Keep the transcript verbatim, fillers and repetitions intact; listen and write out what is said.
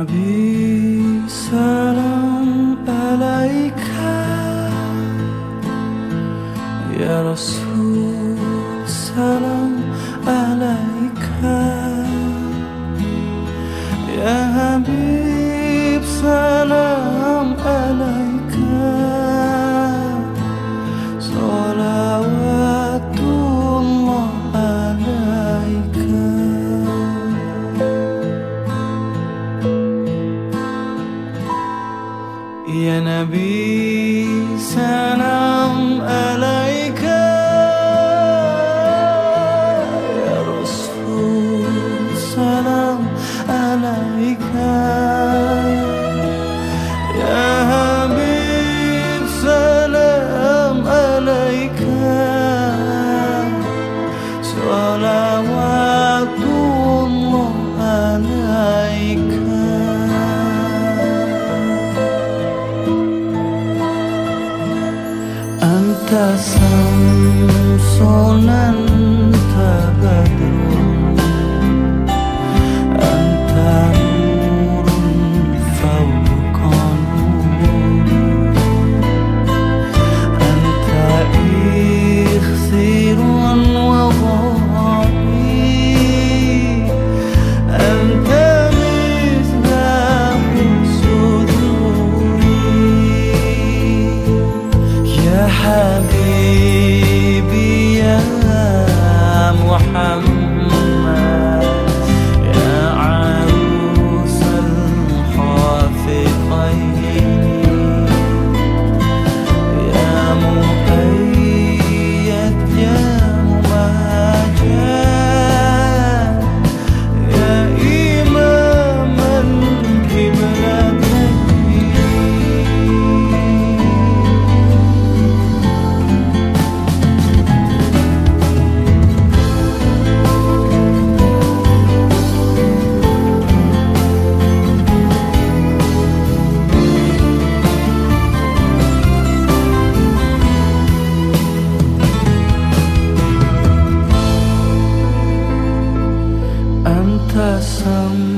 Nabi, salam alaika. Ya Rasul, salam alaika. Ya Habib, salam alaika. Salawatullah alaika. Ya Nabi, salam alaika. Ya Rasul, salam alaika. Ya Habib, salam alaika. Salawatullah alaika. Anta samsun anta badrun, anta nurun fawqa nur, anta ikhsirun wa ghani, anta misbah suduri. Ya Habibi ya Muhammad, ya arusal khafiqain, ya muqayyad ya mumajjad, ya imam al-qiblatain. Anta sam